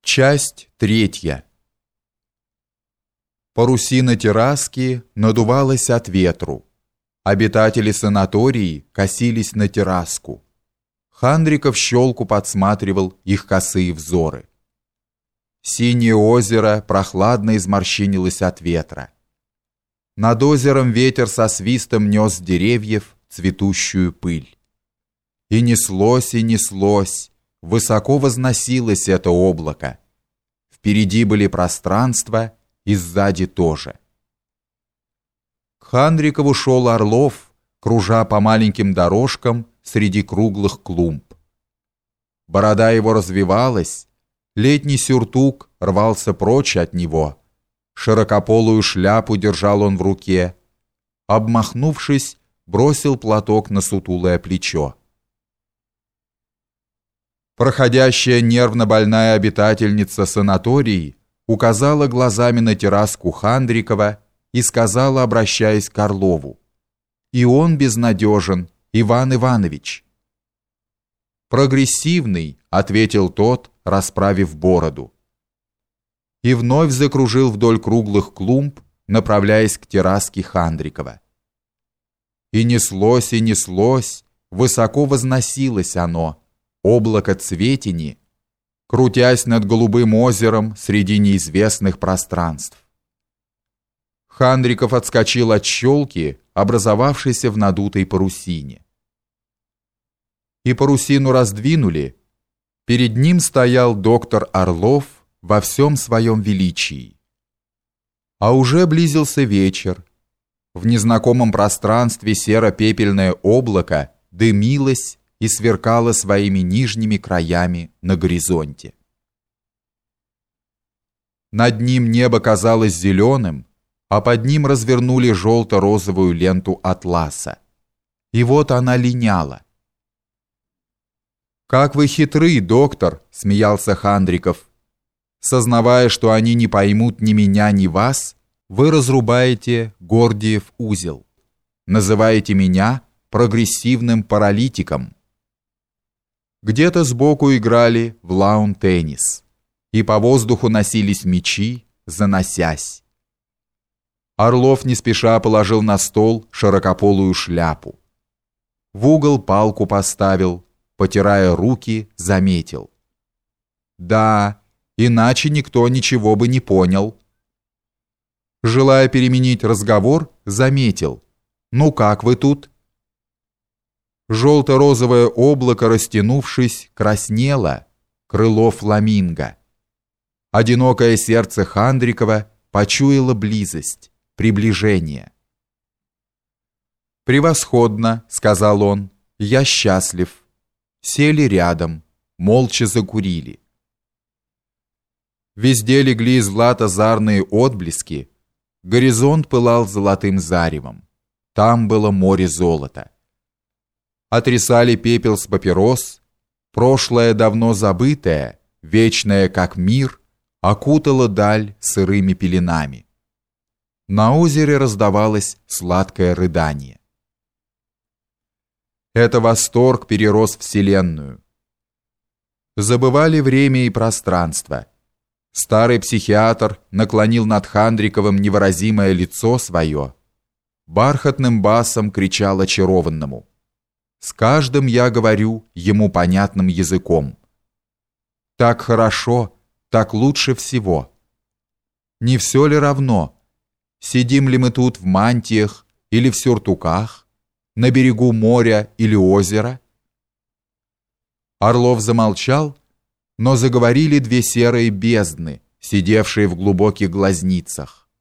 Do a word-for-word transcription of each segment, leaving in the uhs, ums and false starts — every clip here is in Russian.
Часть третья. Парусина терраски надувалась от ветру. Обитатели санатории косились на терраску. Хандриков в щелку подсматривал их косые взоры. Синее озеро прохладно изморщинилось от ветра. Над озером ветер со свистом нес с деревьев цветущую пыль. И неслось, и неслось, высоко возносилось это облако. Впереди были пространства, и сзади тоже. К Хандрикову шел Орлов, кружа по маленьким дорожкам среди круглых клумб. Борода его развивалась, летний сюртук рвался прочь от него, широкополую шляпу держал он в руке, обмахнувшись, бросил платок на сутулое плечо. Проходящая нервно больная обитательница санатории указала глазами на терраску Хандрикова и сказала, обращаясь к Орлову: «И он безнадежен, Иван Иванович». «Прогрессивный», — ответил тот, расправив бороду. И вновь закружил вдоль круглых клумб, направляясь к терраске Хандрикова. И неслось, и неслось, высоко возносилось оно, облако цветени, крутясь над голубым озером среди неизвестных пространств. Хандриков отскочил от щелки, образовавшейся в надутой парусине. И парусину раздвинули. Перед ним стоял доктор Орлов во всем своем величии. А уже близился вечер. В незнакомом пространстве серо-пепельное облако дымилось и сверкало своими нижними краями на горизонте. Над ним небо казалось зеленым, а под ним развернули желто-розовую ленту атласа. И вот она линяла. «Как вы хитры, доктор!» — смеялся Хандриков. «Сознавая, что они не поймут ни меня, ни вас, вы разрубаете Гордиев узел. Называете меня прогрессивным паралитиком». Где-то сбоку играли в лаун-теннис, и по воздуху носились мячи, заносясь. Орлов не спеша положил на стол широкополую шляпу. В угол палку поставил, потирая руки, заметил: «Да, иначе никто ничего бы не понял». Желая переменить разговор, заметил: «Ну как вы тут?» Желто-розовое облако, растянувшись, краснело, крыло фламинго. Одинокое сердце Хандрикова почуяло близость, приближение. «Превосходно», — сказал он, — «я счастлив». Сели рядом, молча закурили. Везде легли злато-зарные отблески, горизонт пылал золотым заревом. Там было море золота. Отрисали пепел с папирос, прошлое давно забытое, вечное как мир, окутало даль сырыми пеленами. На озере раздавалось сладкое рыдание. Это восторг перерос вселенную. Забывали время и пространство. Старый психиатр наклонил над Хандриковым невыразимое лицо свое, бархатным басом кричал очарованному: «С каждым я говорю ему понятным языком. Так хорошо, так лучше всего. Не все ли равно, сидим ли мы тут в мантиях или в сюртуках, на берегу моря или озера?» Орлов замолчал, но заговорили две серые бездны, сидевшие в глубоких глазницах.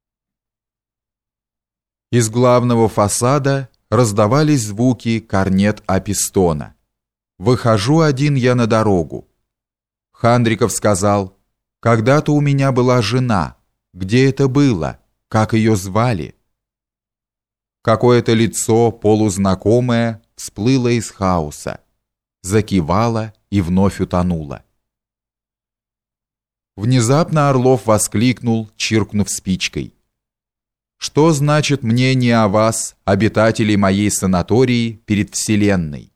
Из главного фасада раздавались звуки корнет-а-пистона. «Выхожу один я на дорогу». Хандриков сказал: «Когда-то у меня была жена. Где это было? Как ее звали?» Какое-то лицо, полузнакомое, всплыло из хаоса, закивало и вновь утонуло. Внезапно Орлов воскликнул, чиркнув спичкой: «Что значит мнение о вас, обитателей моей санатории, перед Вселенной?